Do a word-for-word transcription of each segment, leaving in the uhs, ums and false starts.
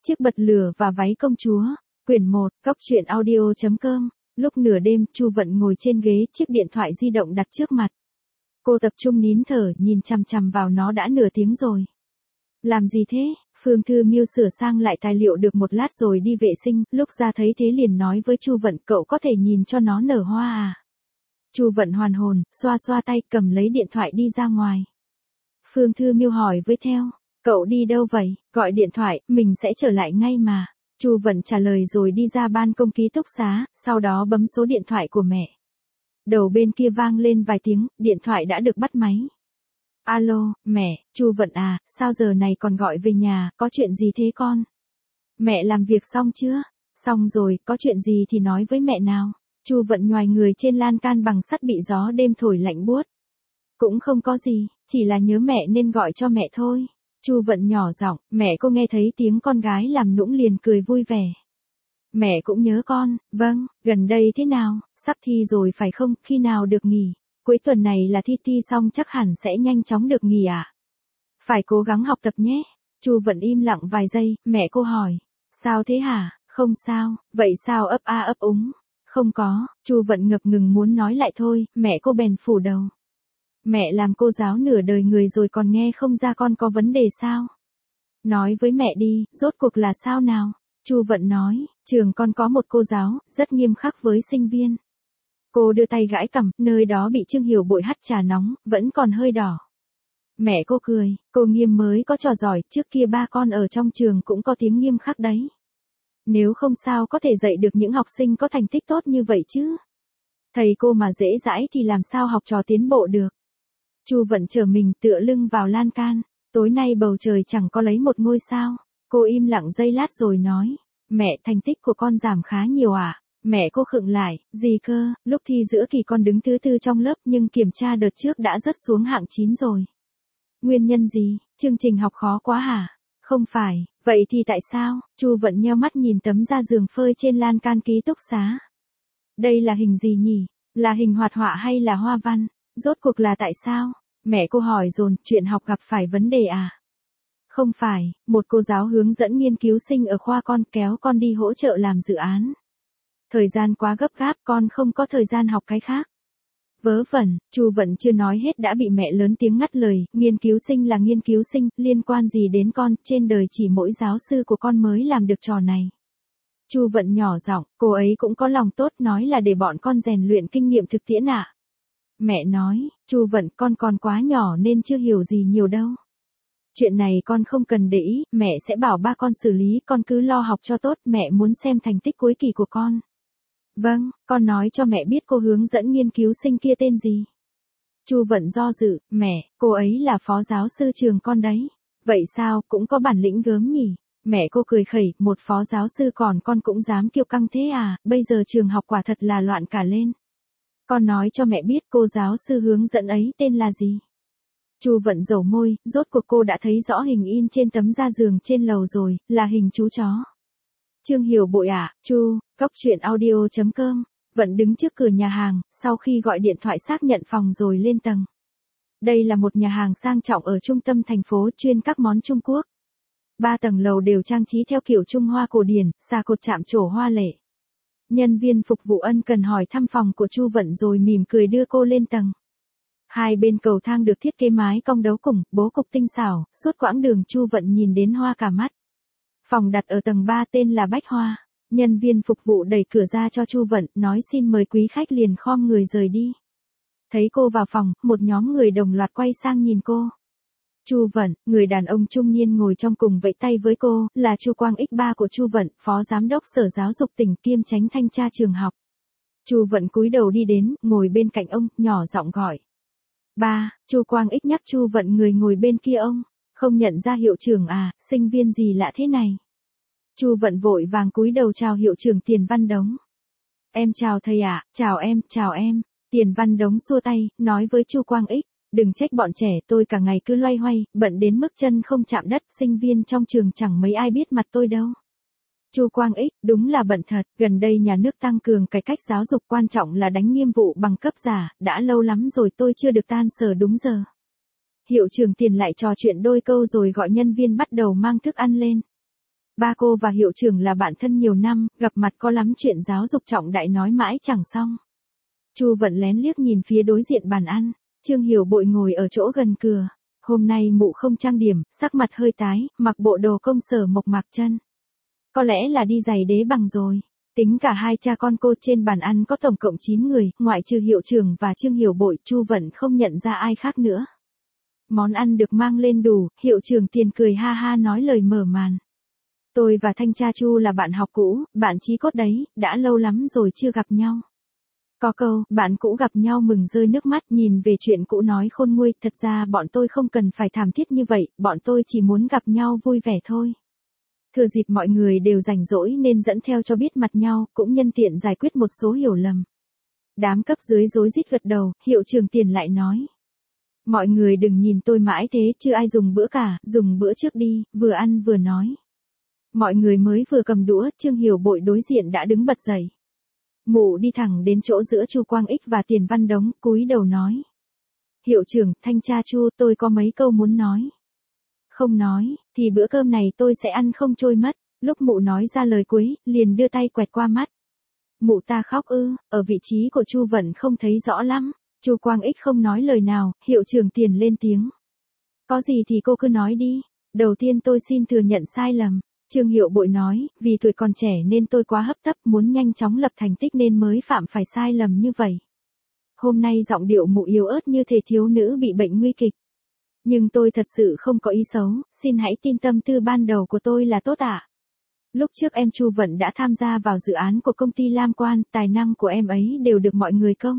Chiếc bật lửa và váy công chúa, quyển một, góc truyện audio chấm com. Lúc nửa đêm, Chu Vận ngồi trên ghế, chiếc điện thoại di động đặt trước mặt. Cô tập trung nín thở, nhìn chằm chằm vào nó đã nửa tiếng rồi. Làm gì thế? Phương Thư Miêu sửa sang lại tài liệu được một lát rồi đi vệ sinh, lúc ra thấy thế liền nói với Chu Vận, cậu có thể nhìn cho nó nở hoa à? Chu Vận hoàn hồn, xoa xoa tay, cầm lấy điện thoại đi ra ngoài. Phương Thư Miêu hỏi với theo, cậu đi đâu vậy? Gọi điện thoại, mình sẽ trở lại ngay mà. Chu Vận trả lời rồi đi ra ban công ký túc xá, sau đó bấm số điện thoại của mẹ. Đầu bên kia vang lên vài tiếng, điện thoại đã được bắt máy. Alo, mẹ, Chu Vận à, sao giờ này còn gọi về nhà, có chuyện gì thế con? Mẹ làm việc xong chưa? Xong rồi, có chuyện gì thì nói với mẹ nào. Chu Vận nhoài người trên lan can bằng sắt bị gió đêm thổi lạnh buốt. Cũng không có gì, chỉ là nhớ mẹ nên gọi cho mẹ thôi. Chu Vận nhỏ giọng, mẹ cô nghe thấy tiếng con gái làm nũng liền cười vui vẻ. Mẹ cũng nhớ con, vâng, gần đây thế nào, sắp thi rồi phải không, khi nào được nghỉ? Cuối tuần này là thi thi xong chắc hẳn sẽ nhanh chóng được nghỉ à? Phải cố gắng học tập nhé. Chu Vận im lặng vài giây, mẹ cô hỏi. Sao thế hả? Không sao, vậy sao ấp a ấp úng? Không có, Chu Vận ngập ngừng muốn nói lại thôi, mẹ cô bèn phủ đầu. Mẹ làm cô giáo nửa đời người rồi còn nghe không ra con có vấn đề sao? Nói với mẹ đi, rốt cuộc là sao nào? Chu Vận nói, trường con có một cô giáo, rất nghiêm khắc với sinh viên. Cô đưa tay gãi cằm, nơi đó bị Trương Hiểu Bội hắt trà nóng, vẫn còn hơi đỏ. Mẹ cô cười, cô Nghiêm mới có trò giỏi, trước kia ba con ở trong trường cũng có tiếng nghiêm khắc đấy. Nếu không sao có thể dạy được những học sinh có thành tích tốt như vậy chứ. Thầy cô mà dễ dãi thì làm sao học trò tiến bộ được. Chu Vận trở mình tựa lưng vào lan can, tối nay bầu trời chẳng có lấy một ngôi sao. Cô im lặng giây lát rồi nói, mẹ thành tích của con giảm khá nhiều à? Mẹ cô khựng lại, gì cơ, lúc thi giữa kỳ con đứng thứ tư trong lớp nhưng kiểm tra đợt trước đã rớt xuống hạng chín rồi. Nguyên nhân gì, chương trình học khó quá hả? Không phải, vậy thì tại sao? Chu Vận nheo mắt nhìn tấm da giường phơi trên lan can ký túc xá. Đây là hình gì nhỉ? Là hình hoạt họa hay là hoa văn? Rốt cuộc là tại sao? Mẹ cô hỏi dồn, chuyện học gặp phải vấn đề à? Không phải, một cô giáo hướng dẫn nghiên cứu sinh ở khoa con kéo con đi hỗ trợ làm dự án. Thời gian quá gấp gáp, con không có thời gian học cái khác. Vớ vẩn, Chu Vận chưa nói hết đã bị mẹ lớn tiếng ngắt lời, nghiên cứu sinh là nghiên cứu sinh, liên quan gì đến con, trên đời chỉ mỗi giáo sư của con mới làm được trò này. Chu Vận nhỏ giọng, cô ấy cũng có lòng tốt nói là để bọn con rèn luyện kinh nghiệm thực tiễn ạ. À? Mẹ nói, Chu Vận con còn quá nhỏ nên chưa hiểu gì nhiều đâu. Chuyện này con không cần để ý, mẹ sẽ bảo ba con xử lý, con cứ lo học cho tốt, mẹ muốn xem thành tích cuối kỳ của con. Vâng, con nói cho mẹ biết cô hướng dẫn nghiên cứu sinh kia tên gì. Chu Vận do dự, mẹ, cô ấy là phó giáo sư trường con đấy. Vậy sao, cũng có bản lĩnh gớm nhỉ? Mẹ cô cười khẩy, một phó giáo sư còn con cũng dám kiêu căng thế à, bây giờ trường học quả thật là loạn cả lên. Con nói cho mẹ biết cô giáo sư hướng dẫn ấy tên là gì. Chu Vận dầu môi, rốt cuộc cô đã thấy rõ hình in trên tấm da giường trên lầu rồi, là hình chú chó. Trương Hiểu Bội à, Chu, góc truyện audio chấm com. Vận đứng trước cửa nhà hàng, sau khi gọi điện thoại xác nhận phòng rồi lên tầng. Đây là một nhà hàng sang trọng ở trung tâm thành phố chuyên các món Trung Quốc. Ba tầng lầu đều trang trí theo kiểu Trung Hoa cổ điển, xà cột chạm trổ hoa lệ. Nhân viên phục vụ ân cần hỏi thăm phòng của Chu Vận rồi mỉm cười đưa cô lên tầng. Hai bên cầu thang được thiết kế mái cong đấu cùng, bố cục tinh xảo, suốt quãng đường Chu Vận nhìn đến hoa cả mắt. Phòng đặt ở tầng ba tên là Bách Hoa. Nhân viên phục vụ đẩy cửa ra cho Chu Vận, nói xin mời quý khách liền khom người rời đi. Thấy cô vào phòng, một nhóm người đồng loạt quay sang nhìn cô. Chu Vận, người đàn ông trung niên ngồi trong cùng vẫy tay với cô, là Chu Quang Ích, ba của Chu Vận, phó giám đốc sở giáo dục tỉnh kiêm chánh thanh tra trường học. Chu Vận cúi đầu đi đến, ngồi bên cạnh ông, nhỏ giọng gọi. Ba, Chu Quang Ích nhắc Chu Vận người ngồi bên kia ông, không nhận ra hiệu trưởng à, sinh viên gì lạ thế này. Chu Vận vội vàng cúi đầu chào hiệu trưởng Tiền Văn Đống. Em chào thầy ạ, à, chào em, chào em. Tiền Văn Đống xua tay, nói với Chu Quang Ích, đừng trách bọn trẻ, tôi cả ngày cứ loay hoay, bận đến mức chân không chạm đất, sinh viên trong trường chẳng mấy ai biết mặt tôi đâu. Chu Quang Ích, đúng là bận thật, gần đây nhà nước tăng cường cải cách giáo dục, quan trọng là đánh nghiêm vụ bằng cấp giả, đã lâu lắm rồi tôi chưa được tan sở đúng giờ. Hiệu trưởng Tiền lại trò chuyện đôi câu rồi gọi nhân viên bắt đầu mang thức ăn lên. Ba cô và hiệu trưởng là bạn thân nhiều năm, gặp mặt có lắm chuyện giáo dục trọng đại nói mãi chẳng xong. Chu Vận lén liếc nhìn phía đối diện bàn ăn, Trương Hiểu Bội ngồi ở chỗ gần cửa. Hôm nay mụ không trang điểm, sắc mặt hơi tái, mặc bộ đồ công sở mộc mạc chân. Có lẽ là đi giày đế bằng rồi. Tính cả hai cha con cô trên bàn ăn có tổng cộng chín người, ngoại trừ hiệu trưởng và Trương Hiểu Bội, Chu Vận không nhận ra ai khác nữa. Món ăn được mang lên đủ, hiệu trưởng Tiền cười ha ha nói lời mở màn. Tôi và thanh tra Chu là bạn học cũ, bạn chí cốt đấy, đã lâu lắm rồi chưa gặp nhau. Có câu, bạn cũ gặp nhau mừng rơi nước mắt, nhìn về chuyện cũ nói khôn nguôi, thật ra bọn tôi không cần phải thảm thiết như vậy, bọn tôi chỉ muốn gặp nhau vui vẻ thôi. Thừa dịp mọi người đều rảnh rỗi nên dẫn theo cho biết mặt nhau, cũng nhân tiện giải quyết một số hiểu lầm. Đám cấp dưới rối rít gật đầu, hiệu trưởng Tiền lại nói. Mọi người đừng nhìn tôi mãi thế, chưa ai dùng bữa cả, dùng bữa trước đi, vừa ăn vừa nói. Mọi người mới vừa cầm đũa, Trương Hiểu Bội đối diện đã đứng bật dậy. Mụ đi thẳng đến chỗ giữa Chu Quang Ích và Tiền Văn Đống, cúi đầu nói. Hiệu trưởng, thanh tra Chu, tôi có mấy câu muốn nói. Không nói, thì bữa cơm này tôi sẽ ăn không trôi mất. Lúc mụ nói ra lời cuối, liền đưa tay quẹt qua mắt. Mụ ta khóc ư, ở vị trí của Chu Vận không thấy rõ lắm. Chu Quang Ích không nói lời nào, hiệu trưởng Tiền lên tiếng. Có gì thì cô cứ nói đi. Đầu tiên tôi xin thừa nhận sai lầm. Trương Hiểu Bội nói, vì tuổi còn trẻ nên tôi quá hấp tấp, muốn nhanh chóng lập thành tích nên mới phạm phải sai lầm như vậy. Hôm nay giọng điệu mụ yếu ớt như thể thiếu nữ bị bệnh nguy kịch. Nhưng tôi thật sự không có ý xấu, xin hãy tin tâm tư ban đầu của tôi là tốt ạ. Lúc trước em Chu Vận đã tham gia vào dự án của công ty Lam Quan, tài năng của em ấy đều được mọi người công.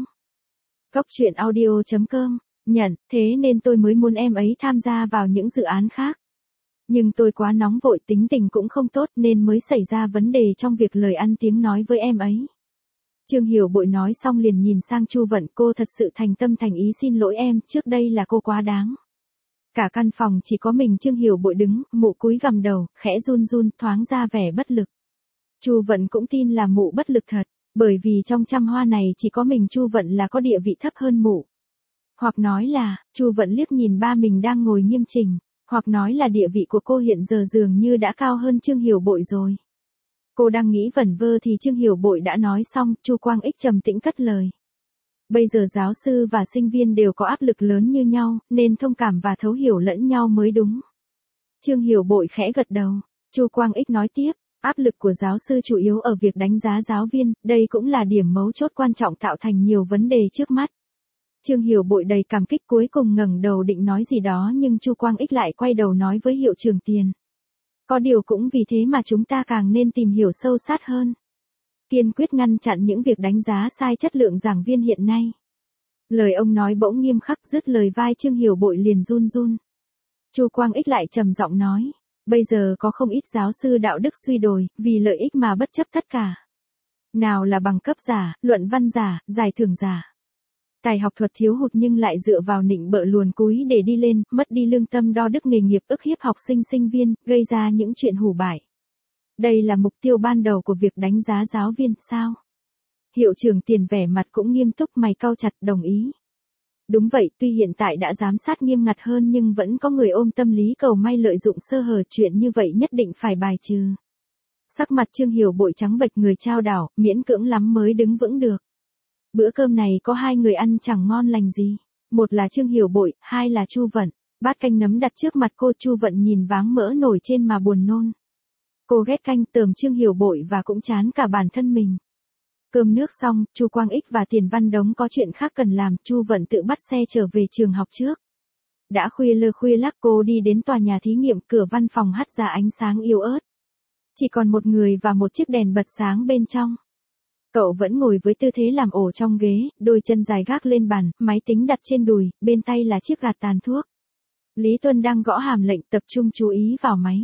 Góc truyện audio chấm com, nhận, thế nên tôi mới muốn em ấy tham gia vào những dự án khác. Nhưng tôi quá nóng vội, tính tình cũng không tốt nên mới xảy ra vấn đề trong việc lời ăn tiếng nói với em ấy. Trương Hiểu Bội nói xong liền nhìn sang Chu Vận, cô thật sự thành tâm thành ý xin lỗi em, trước đây là cô quá đáng. Cả căn phòng chỉ có mình Trương Hiểu Bội đứng, mụ cúi gằm đầu, khẽ run run, thoáng ra vẻ bất lực. Chu Vận cũng tin là mụ bất lực thật, bởi vì trong trăm hoa này chỉ có mình Chu Vận là có địa vị thấp hơn mụ. Hoặc nói là, Chu Vận liếc nhìn ba mình đang ngồi nghiêm chỉnh, hoặc nói là địa vị của cô hiện giờ dường như đã cao hơn Trương Hiểu Bội rồi. Cô đang nghĩ vẩn vơ thì Trương Hiểu Bội đã nói xong, Chu Quang Ích trầm tĩnh cất lời. Bây giờ giáo sư và sinh viên đều có áp lực lớn như nhau, nên thông cảm và thấu hiểu lẫn nhau mới đúng. Trương Hiểu Bội khẽ gật đầu, Chu Quang Ích nói tiếp, áp lực của giáo sư chủ yếu ở việc đánh giá giáo viên, đây cũng là điểm mấu chốt quan trọng tạo thành nhiều vấn đề trước mắt. Trương Hiểu Bội đầy cảm kích cuối cùng ngẩng đầu định nói gì đó nhưng Chu Quang Ích lại quay đầu nói với hiệu trưởng Tiền. Có điều cũng vì thế mà chúng ta càng nên tìm hiểu sâu sát hơn. Kiên quyết ngăn chặn những việc đánh giá sai chất lượng giảng viên hiện nay. Lời ông nói bỗng nghiêm khắc, dứt lời vai Trương Hiểu Bội liền run run. Chu Quang Ích lại trầm giọng nói, bây giờ có không ít giáo sư đạo đức suy đồi, vì lợi ích mà bất chấp tất cả. Nào là bằng cấp giả, luận văn giả, giải thưởng giả. Tài học thuật thiếu hụt nhưng lại dựa vào nịnh bợ luồn cúi để đi lên, mất đi lương tâm đo đức nghề nghiệp, ức hiếp học sinh sinh viên, gây ra những chuyện hủ bại. Đây là mục tiêu ban đầu của việc đánh giá giáo viên, sao? Hiệu trưởng Tiền vẻ mặt cũng nghiêm túc, mày cau chặt, đồng ý. Đúng vậy, tuy hiện tại đã giám sát nghiêm ngặt hơn nhưng vẫn có người ôm tâm lý cầu may lợi dụng sơ hở, chuyện như vậy nhất định phải bài trừ. Sắc mặt Trương Hiểu Bội trắng bệch, người chao đảo, miễn cưỡng lắm mới đứng vững được. Bữa cơm này có hai người ăn chẳng ngon lành gì. Một là Trương Hiểu Bội, hai là Chu Vận. Bát canh nấm đặt trước mặt cô, Chu Vận nhìn váng mỡ nổi trên mà buồn nôn. Cô ghét canh, tởm Trương Hiểu Bội và cũng chán cả bản thân mình. Cơm nước xong, Chu Quang Ích và Tiền Văn Đống có chuyện khác cần làm, Chu Vận tự bắt xe trở về trường học trước. Đã khuya lơ khuya lắc cô đi đến tòa nhà thí nghiệm, cửa văn phòng hắt ra ánh sáng yếu ớt. Chỉ còn một người và một chiếc đèn bật sáng bên trong. Cậu vẫn ngồi với tư thế làm ổ trong ghế, đôi chân dài gác lên bàn, máy tính đặt trên đùi, bên tay là chiếc gạt tàn thuốc. Lý Tuân đang gõ hàm lệnh, tập trung chú ý vào máy.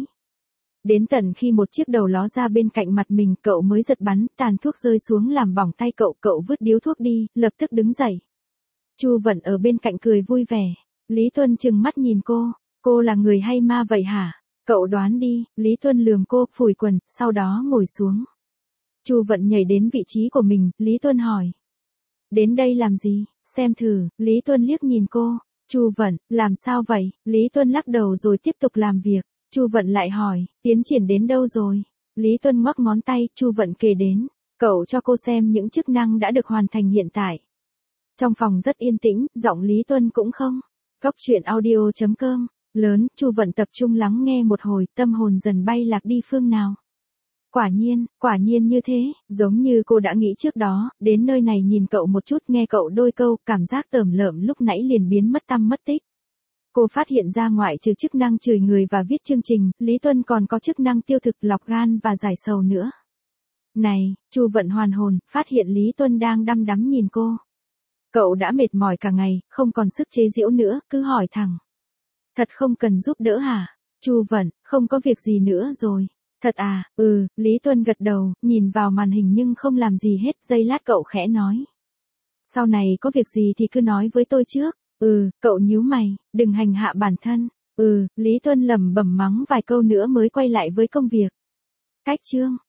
Đến tận khi một chiếc đầu ló ra bên cạnh mặt mình, cậu mới giật bắn, tàn thuốc rơi xuống làm bỏng tay cậu, cậu vứt điếu thuốc đi, lập tức đứng dậy. Chu Vận ở bên cạnh cười vui vẻ. Lý Tuân trừng mắt nhìn cô, cô là người hay ma vậy hả? Cậu đoán đi, Lý Tuân lườm cô, phủi quần, sau đó ngồi xuống. Chu Vận nhảy đến vị trí của mình, Lý Tuân hỏi. Đến đây làm gì, xem thử, Lý Tuân liếc nhìn cô. Chu Vận, làm sao vậy? Lý Tuân lắc đầu rồi tiếp tục làm việc. Chu Vận lại hỏi, tiến triển đến đâu rồi? Lý Tuân ngoắc ngón tay, Chu Vận kể đến, cậu cho cô xem những chức năng đã được hoàn thành hiện tại. Trong phòng rất yên tĩnh, giọng Lý Tuân cũng không. Cốc truyện audio chấm com, lớn, Chu Vận tập trung lắng nghe một hồi, tâm hồn dần bay lạc đi phương nào. Quả nhiên, quả nhiên như thế, giống như cô đã nghĩ trước đó, đến nơi này nhìn cậu một chút, nghe cậu đôi câu, cảm giác tởm lợm lúc nãy liền biến mất tăm mất tích. Cô phát hiện ra ngoại trừ chức năng chửi người và viết chương trình, Lý Tuân còn có chức năng tiêu thực, lọc gan và giải sầu nữa. Này, Chu Vận hoàn hồn, phát hiện Lý Tuân đang đăm đắm nhìn cô. Cậu đã mệt mỏi cả ngày, không còn sức chế giễu nữa, cứ hỏi thẳng. Thật không cần giúp đỡ hả? Chu Vận, không có việc gì nữa rồi. Thật à, ừ, Lý Tuân gật đầu, nhìn vào màn hình nhưng không làm gì hết, giây lát cậu khẽ nói. Sau này có việc gì thì cứ nói với tôi trước. Ừ, cậu nhíu mày, đừng hành hạ bản thân. Ừ, Lý Tuân lẩm bẩm mắng vài câu nữa mới quay lại với công việc. Cách chương